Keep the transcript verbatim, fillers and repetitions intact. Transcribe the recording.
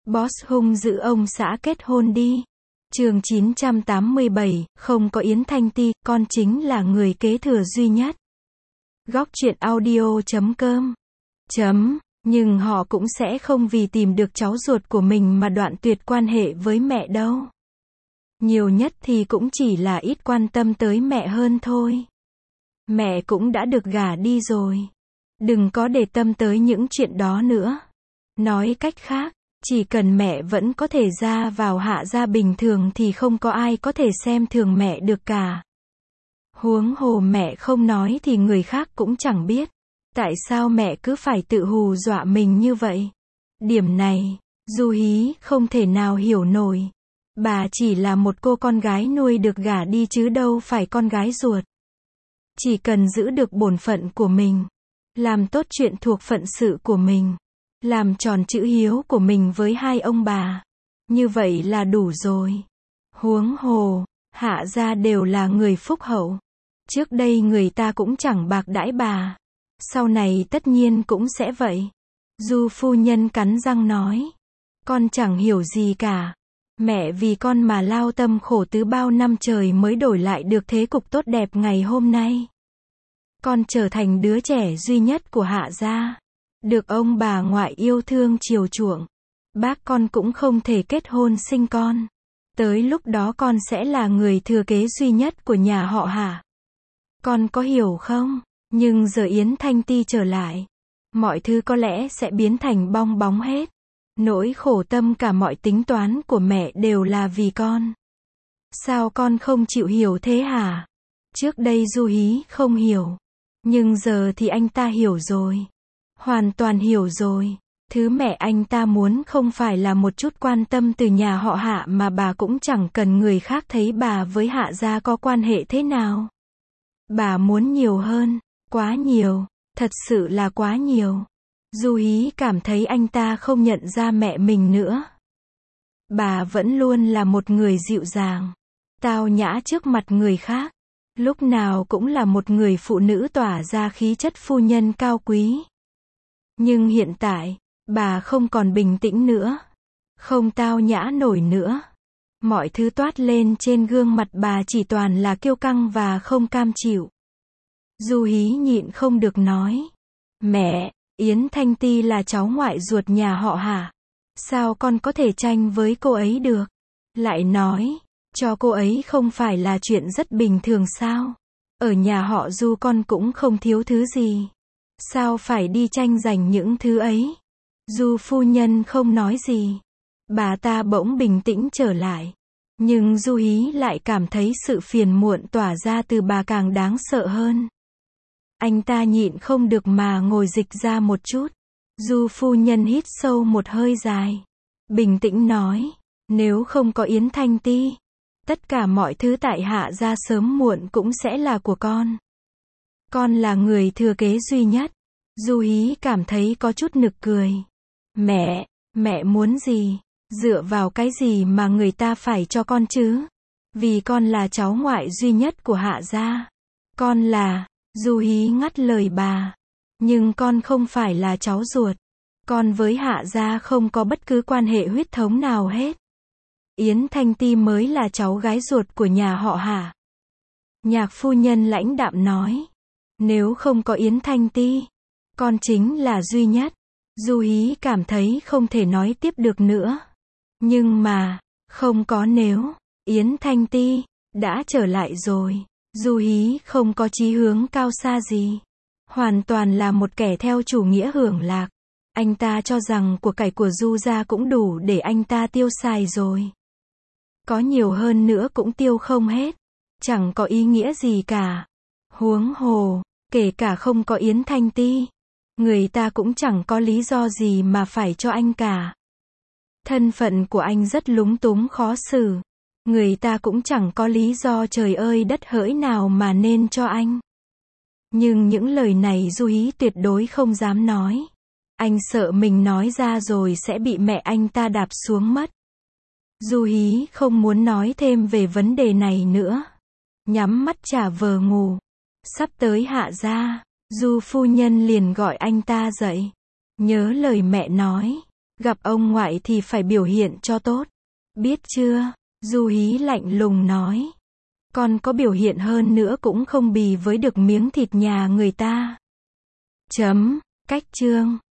Boss hung dữ ông xã kết hôn đi. Chương chín trăm tám mươi bảy, không có Yến Thanh Ti, con chính là người kế thừa duy nhất. Góc truyện audio chấm com. Chấm, nhưng họ cũng sẽ không vì tìm được cháu ruột của mình mà đoạn tuyệt quan hệ với mẹ đâu. Nhiều nhất thì cũng chỉ là ít quan tâm tới mẹ hơn thôi. Mẹ cũng đã được gả đi rồi. Đừng có để tâm tới những chuyện đó nữa. Nói cách khác, chỉ cần mẹ vẫn có thể ra vào Hạ gia bình thường thì không có ai có thể xem thường mẹ được cả. Huống hồ mẹ không nói thì người khác cũng chẳng biết. Tại sao mẹ cứ phải tự hù dọa mình như vậy? Điểm này, Du Hí không thể nào hiểu nổi. Bà chỉ là một cô con gái nuôi được gả đi chứ đâu phải con gái ruột. Chỉ cần giữ được bổn phận của mình, làm tốt chuyện thuộc phận sự của mình, làm tròn chữ hiếu của mình với hai ông bà, như vậy là đủ rồi. Huống hồ, Hạ gia đều là người phúc hậu. Trước đây người ta cũng chẳng bạc đãi bà. Sau này tất nhiên cũng sẽ vậy. Du phu nhân cắn răng nói. Con chẳng hiểu gì cả. Mẹ vì con mà lao tâm khổ tứ bao năm trời mới đổi lại được thế cục tốt đẹp ngày hôm nay. Con trở thành đứa trẻ duy nhất của Hạ gia. Được ông bà ngoại yêu thương chiều chuộng. Bác con cũng không thể kết hôn sinh con. Tới lúc đó con sẽ là người thừa kế duy nhất của nhà họ Hạ. Con có hiểu không? Nhưng giờ Yến Thanh Ti trở lại, mọi thứ có lẽ sẽ biến thành bong bóng hết. Nỗi khổ tâm cả mọi tính toán của mẹ đều là vì con. Sao con không chịu hiểu thế hả? Trước đây Du Hí không hiểu. Nhưng giờ thì anh ta hiểu rồi. Hoàn toàn hiểu rồi. Thứ mẹ anh ta muốn không phải là một chút quan tâm từ nhà họ Hạ mà bà cũng chẳng cần người khác thấy bà với Hạ gia có quan hệ thế nào. Bà muốn nhiều hơn. Quá nhiều, thật sự là quá nhiều. Du Hí cảm thấy anh ta không nhận ra mẹ mình nữa. Bà vẫn luôn là một người dịu dàng, tao nhã trước mặt người khác. Lúc nào cũng là một người phụ nữ tỏa ra khí chất phu nhân cao quý. Nhưng hiện tại, bà không còn bình tĩnh nữa. Không tao nhã nổi nữa. Mọi thứ toát lên trên gương mặt bà chỉ toàn là kiêu căng và không cam chịu. Du Hí nhịn không được nói. Mẹ, Yến Thanh Ti là cháu ngoại ruột nhà họ Hạ. Sao con có thể tranh với cô ấy được? Lại nói, cho cô ấy không phải là chuyện rất bình thường sao? Ở nhà họ Du con cũng không thiếu thứ gì. Sao phải đi tranh giành những thứ ấy? Du phu nhân không nói gì. Bà ta bỗng bình tĩnh trở lại. Nhưng Du Hí lại cảm thấy sự phiền muộn tỏa ra từ bà càng đáng sợ hơn. Anh ta nhịn không được mà ngồi dịch ra một chút. Du phu nhân hít sâu một hơi dài. Bình tĩnh nói. Nếu không có Yến Thanh Ti, tất cả mọi thứ tại Hạ gia sớm muộn cũng sẽ là của con. Con là người thừa kế duy nhất. Du Hí cảm thấy có chút nực cười. Mẹ, mẹ muốn gì? Dựa vào cái gì mà người ta phải cho con chứ? Vì con là cháu ngoại duy nhất của Hạ gia. Con là... Du Hí ngắt lời bà. Nhưng con không phải là cháu ruột. Con với Hạ gia không có bất cứ quan hệ huyết thống nào hết. Yến Thanh Ti mới là cháu gái ruột của nhà họ Hạ. Nhạc phu nhân lãnh đạm nói. Nếu không có Yến Thanh Ti, con chính là duy nhất. Du Hí cảm thấy không thể nói tiếp được nữa. Nhưng mà, không có nếu. Yến Thanh Ti đã trở lại rồi. Du Hí không có chí hướng cao xa gì. Hoàn toàn là một kẻ theo chủ nghĩa hưởng lạc. Anh ta cho rằng của cải của Du gia cũng đủ để anh ta tiêu xài rồi. Có nhiều hơn nữa cũng tiêu không hết. Chẳng có ý nghĩa gì cả. Huống hồ, kể cả không có Yến Thanh Ti, người ta cũng chẳng có lý do gì mà phải cho anh cả. Thân phận của anh rất lúng túng khó xử. Người ta cũng chẳng có lý do trời ơi đất hỡi nào mà nên cho anh. Nhưng những lời này Du Hí tuyệt đối không dám nói. Anh sợ mình nói ra rồi sẽ bị mẹ anh ta đạp xuống mất. Du Hí không muốn nói thêm về vấn đề này nữa. Nhắm mắt trả vờ ngủ. Sắp tới Hạ gia, Du phu nhân liền gọi anh ta dậy. Nhớ lời mẹ nói. Gặp ông ngoại thì phải biểu hiện cho tốt. Biết chưa? Du Hí lạnh lùng nói. Con có biểu hiện hơn nữa cũng không bì với được miếng thịt nhà người ta. Chấm. Cách chương.